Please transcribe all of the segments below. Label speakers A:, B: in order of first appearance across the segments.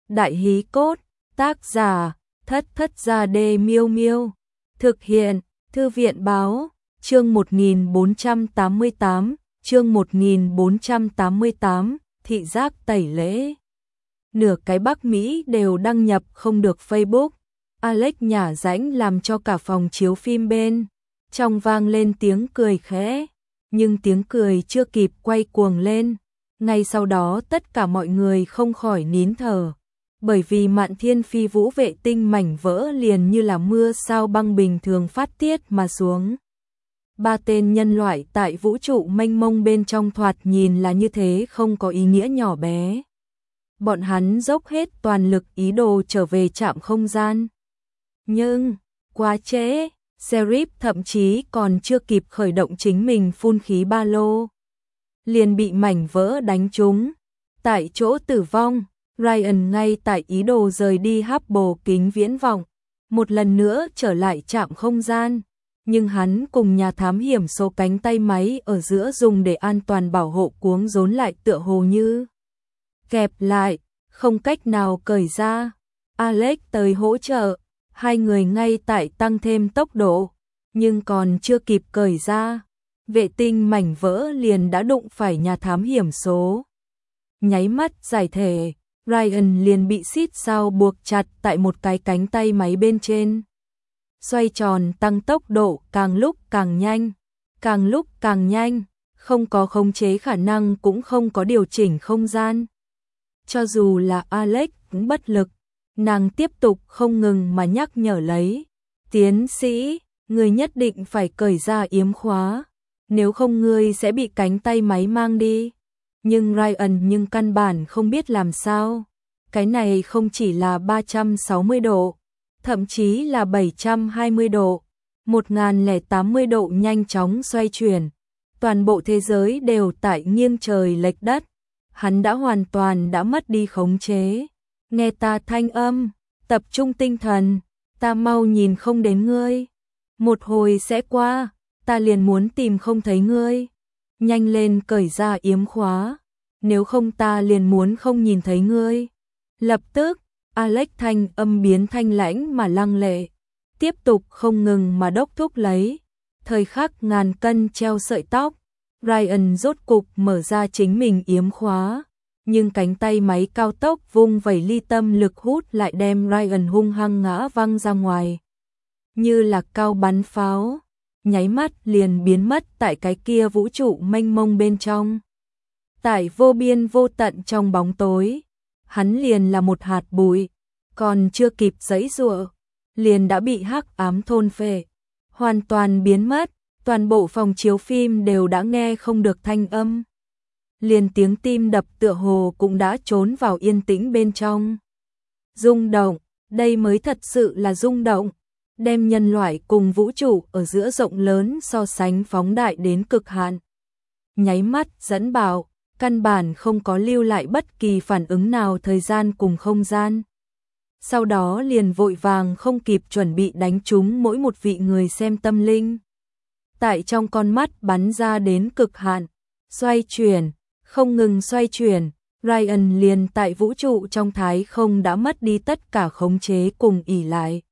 A: Đại hí cốt, tác giả, Thất Thất Gia Đê Miêu Miêu. Thực hiện, Thư viện báo, chương 1488, chương 1488, thị giác tẩy lễ. Nửa cái Bắc Mỹ đều đăng nhập không được Facebook. Alex nhả rãnh làm cho cả phòng chiếu phim bên trong vang lên tiếng cười khẽ, nhưng tiếng cười chưa kịp quay cuồng lên, ngay sau đó tất cả mọi người không khỏi nín thở, bởi vì Mạn Thiên Phi Vũ vệ tinh mảnh vỡ liền như là mưa sao băng bình thường phát tiết mà xuống. Ba tên nhân loại tại vũ trụ mênh mông bên trong thoạt nhìn là như thế không có ý nghĩa nhỏ bé. Bọn hắn dốc hết toàn lực ý đồ trở về trạm không gian. Nhưng, quá trễ, Sheriff thậm chí còn chưa kịp khởi động chính mình phun khí ba lô, liền bị mảnh vỡ đánh trúng. Tại chỗ tử vong, Ryan ngay tại ý đồ rời đi Hubble kính viễn vọng, một lần nữa trở lại trạm không gian. Nhưng hắn cùng nhà thám hiểm số cánh tay máy ở giữa dùng để an toàn bảo hộ cuống rốn lại tựa hồ như kẹp lại, không cách nào cởi ra. Alex tới hỗ trợ, hai người ngay tại tăng thêm tốc độ, nhưng còn chưa kịp cởi ra, vệ tinh mảnh vỡ liền đã đụng phải nhà thám hiểm số. Nháy mắt giải thể, Ryan liền bị xít sao buộc chặt tại một cái cánh tay máy bên trên. Xoay tròn tăng tốc độ càng lúc càng nhanh, càng lúc càng nhanh, không có khống chế khả năng cũng không có điều chỉnh không gian. Cho dù là Alex cũng bất lực, nàng tiếp tục không ngừng mà nhắc nhở lấy. Tiến sĩ, người nhất định phải cởi ra yếm khóa, nếu không ngươi sẽ bị cánh tay máy mang đi. Nhưng Ryan căn bản không biết làm sao. Cái này không chỉ là 360 độ, thậm chí là 720 độ, 1080 độ nhanh chóng xoay chuyển. Toàn bộ thế giới đều tại nghiêng trời lệch đất. Hắn đã hoàn toàn đã mất đi khống chế. Nghe ta thanh âm, tập trung tinh thần, ta mau nhìn không đến ngươi. Một hồi sẽ qua, ta liền muốn tìm không thấy ngươi. Nhanh lên cởi ra yếm khóa, nếu không ta liền muốn không nhìn thấy ngươi. Lập tức, Alex thanh âm biến thanh lãnh mà lăng lệ, tiếp tục không ngừng mà đốc thúc lấy. Thời khắc ngàn cân treo sợi tóc, Ryan rốt cục mở ra chính mình yếm khóa, nhưng cánh tay máy cao tốc vung vẩy ly tâm lực hút lại đem Ryan hung hăng ngã văng ra ngoài. Như là cao bắn pháo, nháy mắt liền biến mất tại cái kia vũ trụ mênh mông bên trong. Tại vô biên vô tận trong bóng tối, hắn liền là một hạt bụi, còn chưa kịp giãy giụa, liền đã bị hắc ám thôn phệ, hoàn toàn biến mất. Toàn bộ phòng chiếu phim đều đã nghe không được thanh âm. Liền tiếng tim đập tựa hồ cũng đã trốn vào yên tĩnh bên trong. Rung động, đây mới thật sự là rung động, đem nhân loại cùng vũ trụ ở giữa rộng lớn so sánh phóng đại đến cực hạn. Nháy mắt dẫn bảo, căn bản không có lưu lại bất kỳ phản ứng nào thời gian cùng không gian. Sau đó liền vội vàng không kịp chuẩn bị đánh trúng mỗi một vị người xem tâm linh. Tại trong con mắt bắn ra đến cực hạn, xoay chuyển, không ngừng xoay chuyển, Ryan liền tại vũ trụ trong thái không đã mất đi tất cả khống chế cùng ỷ lại.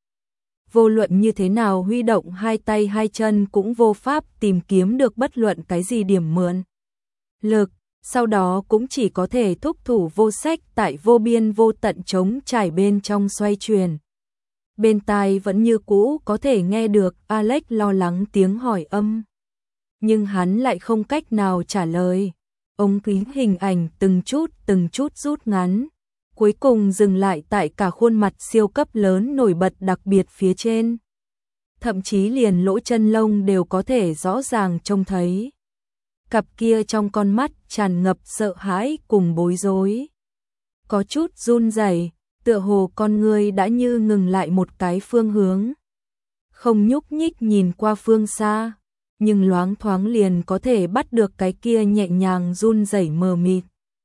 A: Vô luận như thế nào huy động hai tay hai chân cũng vô pháp tìm kiếm được bất luận cái gì điểm mượn lực, sau đó cũng chỉ có thể thúc thủ vô sách tại vô biên vô tận trống trải bên trong xoay chuyển. Bên tai vẫn như cũ có thể nghe được Alex lo lắng tiếng hỏi âm. Nhưng hắn lại không cách nào trả lời. Ống kính hình ảnh từng chút rút ngắn. Cuối cùng dừng lại tại cả khuôn mặt siêu cấp lớn nổi bật đặc biệt phía trên. Thậm chí liền lỗ chân lông đều có thể rõ ràng trông thấy. Cặp kia trong con mắt tràn ngập sợ hãi cùng bối rối. Có chút run rẩy, tựa hồ con người đã như ngừng lại một cái phương hướng. Không nhúc nhích nhìn qua phương xa, nhưng loáng thoáng liền có thể bắt được cái kia nhẹ nhàng run rẩy mờ mịt.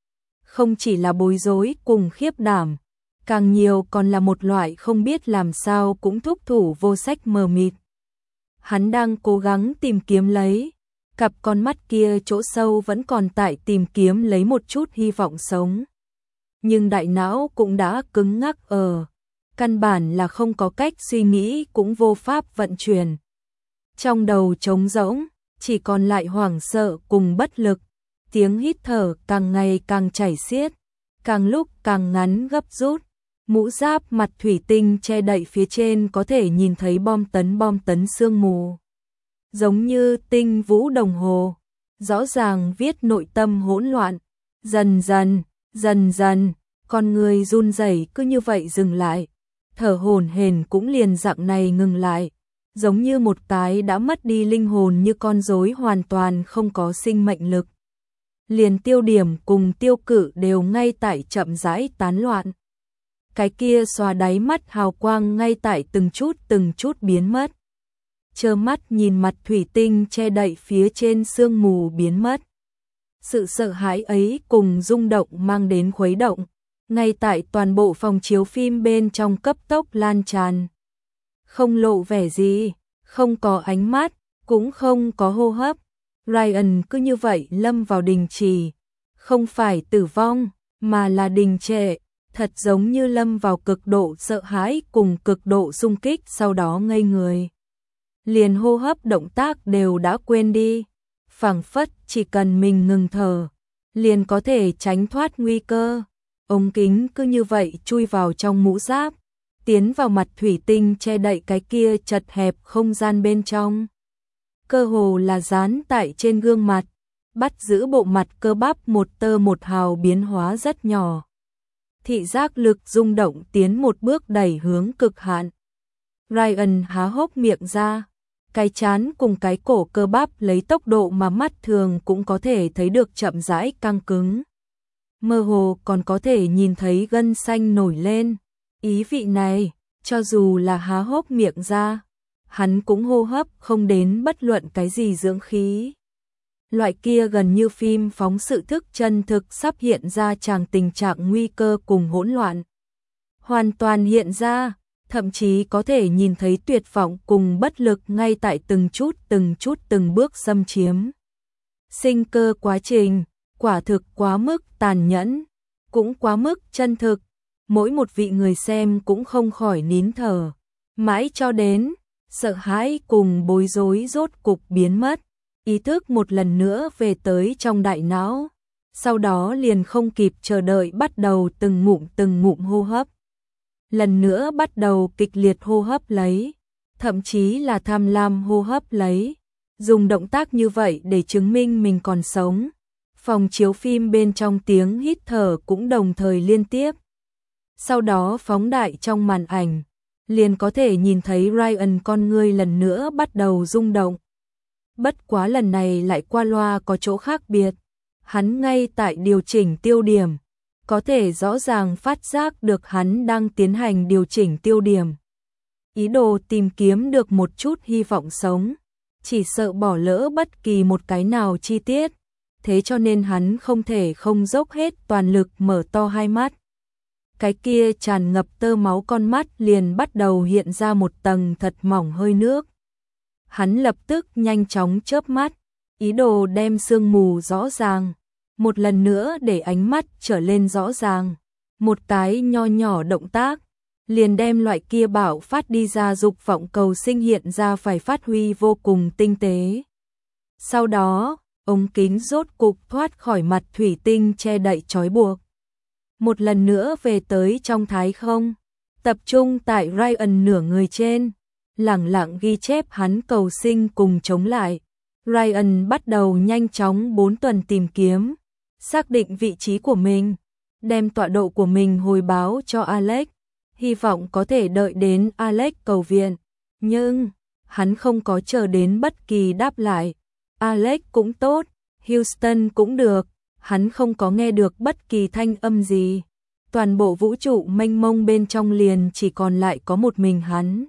A: Không chỉ là bối rối cùng khiếp đảm, càng nhiều còn là một loại không biết làm sao cũng thúc thủ vô sách mờ mịt. Hắn đang cố gắng tìm kiếm lấy, cặp con mắt kia chỗ sâu vẫn còn tại tìm kiếm lấy một chút hy vọng sống. nhưng đại não cũng đã cứng ngắc ở. Căn bản là không có cách suy nghĩ cũng vô pháp vận chuyển. Trong đầu trống rỗng, chỉ còn lại hoảng sợ cùng bất lực. Tiếng hít thở càng ngày càng chảy xiết, càng lúc càng ngắn gấp rút. Mũ giáp mặt thủy tinh che đậy phía trên có thể nhìn thấy bom tấn sương mù. Giống như tinh vũ đồng hồ, rõ ràng viết nội tâm hỗn loạn. Dần dần, con người run rẩy cứ như vậy dừng lại. Thở hổn hển cũng liền dạng này ngừng lại. Giống như một cái đã mất đi linh hồn, như con rối hoàn toàn không có sinh mệnh lực. Liền tiêu điểm cùng tiêu cự đều ngay tại chậm rãi tán loạn. Cái kia xóa đáy mắt hào quang ngay tại từng chút biến mất. Trơ mắt nhìn mặt thủy tinh che đậy phía trên sương mù biến mất. Sự sợ hãi ấy cùng rung động mang đến khuấy động, ngay tại toàn bộ phòng chiếu phim bên trong cấp tốc lan tràn. Không lộ vẻ gì, không có ánh mắt, cũng không có hô hấp. Ryan cứ như vậy lâm vào đình trì, không phải tử vong, mà là đình trệ, thật giống như lâm vào cực độ sợ hãi cùng cực độ xung kích, sau đó ngây người. Liền hô hấp động tác đều đã quên đi, phảng phất chỉ cần mình ngừng thở, liền có thể tránh thoát nguy cơ. Ống kính cứ như vậy chui vào trong mũ giáp, tiến vào mặt thủy tinh che đậy cái kia chật hẹp không gian bên trong. Cơ hồ là dán tại trên gương mặt, bắt giữ bộ mặt cơ bắp một tơ một hào biến hóa rất nhỏ. Thị giác lực rung động tiến một bước đẩy hướng cực hạn. Ryan há hốc miệng ra, cái trán cùng cái cổ cơ bắp lấy tốc độ mà mắt thường cũng có thể thấy được chậm rãi căng cứng. Mơ hồ còn có thể nhìn thấy gân xanh nổi lên. Ý vị này, cho dù là há hốc miệng ra, hắn cũng hô hấp không đến bất luận cái gì dưỡng khí. Loại kia gần như phim phóng sự thức chân thực sắp hiện ra tràng tình trạng nguy cơ cùng hỗn loạn. Hoàn toàn hiện ra, thậm chí có thể nhìn thấy tuyệt vọng cùng bất lực ngay tại từng bước xâm chiếm. Sinh cơ quá trình, quả thực quá mức tàn nhẫn, cũng quá mức chân thực. Mỗi một vị người xem cũng không khỏi nín thở, mãi cho đến sợ hãi cùng bối rối rốt cục biến mất, ý thức một lần nữa về tới trong đại não, sau đó liền không kịp chờ đợi bắt đầu từng ngụm hô hấp. Lần nữa bắt đầu kịch liệt hô hấp lấy, thậm chí là tham lam hô hấp lấy, dùng động tác như vậy để chứng minh mình còn sống. Phòng chiếu phim bên trong tiếng hít thở cũng đồng thời liên tiếp. Sau đó phóng đại trong màn ảnh, liền có thể nhìn thấy Ryan con ngươi lần nữa bắt đầu rung động. Bất quá lần này lại qua loa có chỗ khác biệt, hắn ngay tại điều chỉnh tiêu điểm, có thể rõ ràng phát giác được hắn đang tiến hành điều chỉnh tiêu điểm. Ý đồ tìm kiếm được một chút hy vọng sống, chỉ sợ bỏ lỡ bất kỳ một cái nào chi tiết, thế cho nên hắn không thể không dốc hết toàn lực mở to hai mắt. Cái kia tràn ngập tơ máu con mắt liền bắt đầu hiện ra một tầng thật mỏng hơi nước. Hắn lập tức nhanh chóng chớp mắt, ý đồ đem sương mù rõ ràng, một lần nữa để ánh mắt trở lên rõ ràng. Một cái nho nhỏ động tác, liền đem loại kia bạo phát đi ra dục vọng cầu sinh hiện ra phải phát huy vô cùng tinh tế. Sau đó, ống kính rốt cục thoát khỏi mặt thủy tinh che đậy trói buộc. Một lần nữa về tới trong thái không, tập trung tại Ryan nửa người trên, lẳng lặng ghi chép hắn cầu sinh cùng chống lại. Ryan bắt đầu nhanh chóng 4 tuần tìm kiếm, xác định vị trí của mình, đem tọa độ của mình hồi báo cho Alex, hy vọng có thể đợi đến Alex cầu viện, nhưng hắn không có chờ đến bất kỳ đáp lại. Alex cũng tốt, Houston cũng được, hắn không có nghe được bất kỳ thanh âm gì. Toàn bộ vũ trụ mênh mông bên trong liền chỉ còn lại có một mình hắn.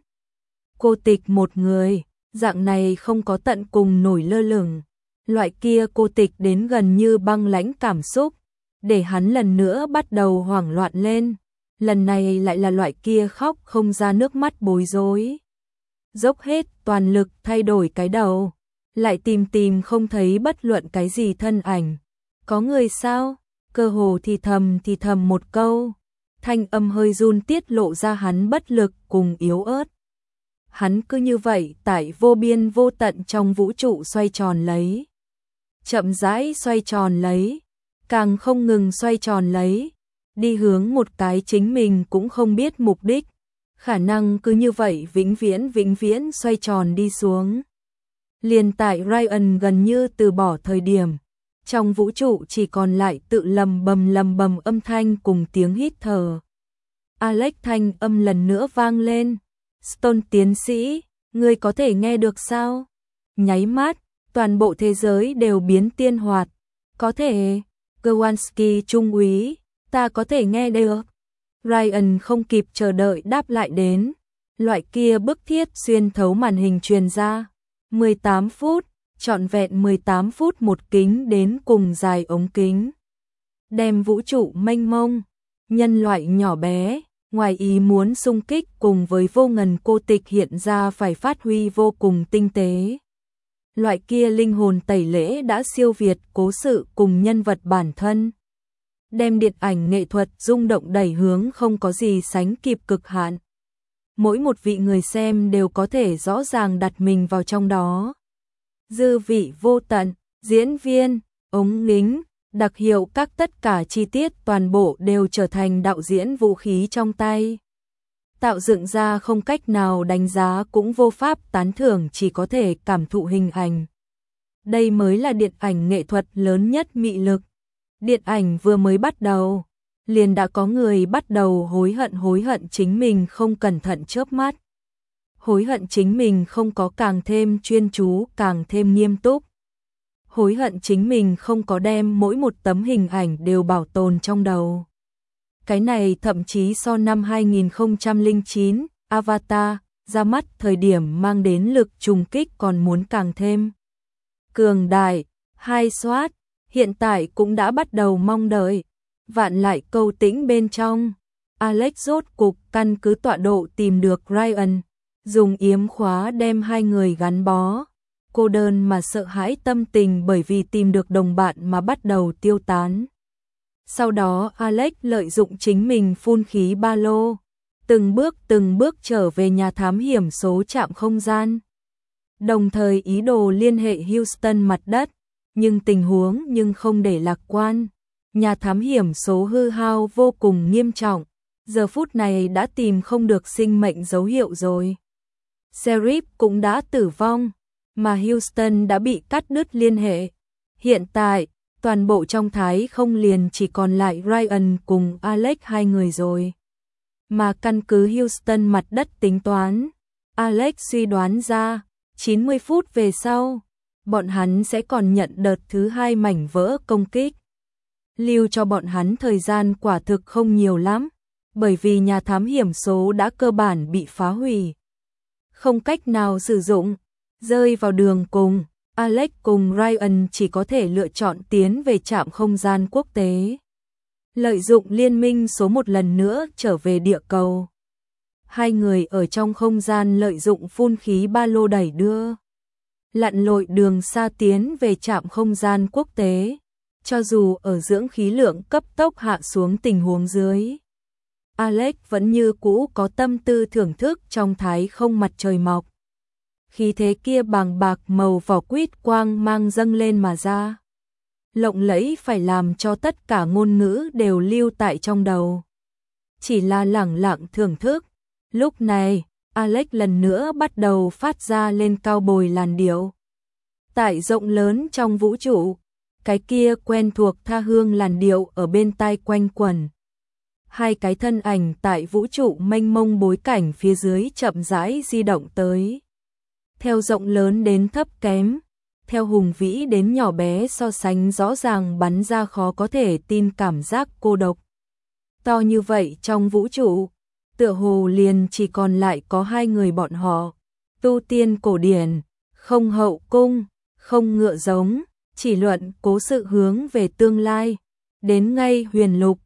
A: Cô tịch một người, dạng này không có tận cùng nổi lơ lửng. Loại kia cô tịch đến gần như băng lãnh cảm xúc, để hắn lần nữa bắt đầu hoảng loạn lên. Lần này lại là loại kia khóc không ra nước mắt bối rối. Dốc hết toàn lực thay đổi cái đầu, lại tìm không thấy bất luận cái gì thân ảnh. Có người sao? cơ hồ thì thầm một câu, thanh âm hơi run tiết lộ ra hắn bất lực cùng yếu ớt. Hắn cứ như vậy tại vô biên vô tận trong vũ trụ xoay tròn lấy. Chậm rãi xoay tròn lấy, càng không ngừng xoay tròn lấy, đi hướng một cái chính mình cũng không biết mục đích, khả năng cứ như vậy vĩnh viễn xoay tròn đi xuống. Liền tại Ryan gần như từ bỏ thời điểm, trong vũ trụ chỉ còn lại tự lầm bầm âm thanh cùng tiếng hít thở. Alex thanh âm lần nữa vang lên, Stone tiến sĩ, ngươi có thể nghe được sao? Nháy mắt, toàn bộ thế giới đều biến tiên hoạt. Có thể, Kowalski trung úy, ta có thể nghe được. Ryan không kịp chờ đợi đáp lại đến. Loại kia bức thiết xuyên thấu màn hình truyền ra. 18 phút, trọn vẹn 18 phút một kính đến cùng dài ống kính. Đem vũ trụ mênh mông, nhân loại nhỏ bé, ngoài ý muốn xung kích cùng với vô ngần cô tịch hiện ra phải phát huy vô cùng tinh tế. Loại kia linh hồn tẩy lễ đã siêu việt cố sự cùng nhân vật bản thân. Đem điện ảnh nghệ thuật rung động đẩy hướng không có gì sánh kịp cực hạn. Mỗi một vị người xem đều có thể rõ ràng đặt mình vào trong đó. Dư vị vô tận, diễn viên, ống kính, đặc hiệu các tất cả chi tiết toàn bộ đều trở thành đạo diễn vũ khí trong tay. Tạo dựng ra không cách nào đánh giá cũng vô pháp tán thưởng, chỉ có thể cảm thụ hình ảnh. Đây mới là điện ảnh nghệ thuật lớn nhất mị lực. Điện ảnh vừa mới bắt đầu, liền đã có người bắt đầu hối hận chính mình không cẩn thận chớp mắt. Hối hận chính mình không có càng thêm chuyên chú, càng thêm nghiêm túc. Hối hận chính mình không có đem mỗi một tấm hình ảnh đều bảo tồn trong đầu. Cái này thậm chí so năm 2009, Avatar, ra mắt thời điểm mang đến lực trùng kích còn muốn càng thêm cường đại, hai xoát, hiện tại cũng đã bắt đầu mong đợi. Vạn lại câu tĩnh bên trong, Alex rốt cục căn cứ tọa độ tìm được Ryan, dùng yếm khóa đem hai người gắn bó. Cô đơn mà sợ hãi tâm tình bởi vì tìm được đồng bạn mà bắt đầu tiêu tán. Sau đó Alex lợi dụng chính mình phun khí ba lô, từng bước trở về nhà thám hiểm số trạm không gian. Đồng thời ý đồ liên hệ Houston mặt đất, nhưng tình huống không để lạc quan. Nhà thám hiểm số hư hao vô cùng nghiêm trọng, giờ phút này đã tìm không được sinh mệnh dấu hiệu rồi. Sheriff cũng đã tử vong, mà Houston đã bị cắt đứt liên hệ. Hiện tại, toàn bộ trong thái không liền chỉ còn lại Ryan cùng Alex hai người rồi. Mà căn cứ Houston mặt đất tính toán, Alex suy đoán ra, 90 phút về sau, bọn hắn sẽ còn nhận đợt thứ hai mảnh vỡ công kích. Lưu cho bọn hắn thời gian quả thực không nhiều lắm, bởi vì nhà thám hiểm số đã cơ bản bị phá hủy. Không cách nào sử dụng, rơi vào đường cùng, Alex cùng Ryan chỉ có thể lựa chọn tiến về trạm không gian quốc tế. Lợi dụng liên minh số một lần nữa trở về địa cầu. Hai người ở trong không gian lợi dụng phun khí ba lô đẩy đưa. Lặn lội đường xa tiến về trạm không gian quốc tế. Cho dù ở dưỡng khí lượng cấp tốc hạ xuống tình huống dưới, Alex vẫn như cũ có tâm tư thưởng thức trong thái không mặt trời mọc. Khí thế kia bàng bạc màu vỏ quýt quang mang dâng lên mà ra. Lộng lẫy phải làm cho tất cả ngôn ngữ đều lưu tại trong đầu. Chỉ là lẳng lặng thưởng thức. Lúc này, Alex lần nữa bắt đầu phát ra lên cao bồi làn điệu. Tại rộng lớn trong vũ trụ, cái kia quen thuộc tha hương làn điệu ở bên tai quanh quẩn. Hai cái thân ảnh tại vũ trụ mênh mông bối cảnh phía dưới chậm rãi di động tới. Theo rộng lớn đến thấp kém, theo hùng vĩ đến nhỏ bé so sánh rõ ràng bắn ra khó có thể tin cảm giác cô độc. To như vậy trong vũ trụ, tựa hồ liền chỉ còn lại có hai người bọn họ. Tu tiên cổ điển, không hậu cung, không ngựa giống, chỉ luận cố sự hướng về tương lai. Đến ngay huyền lục,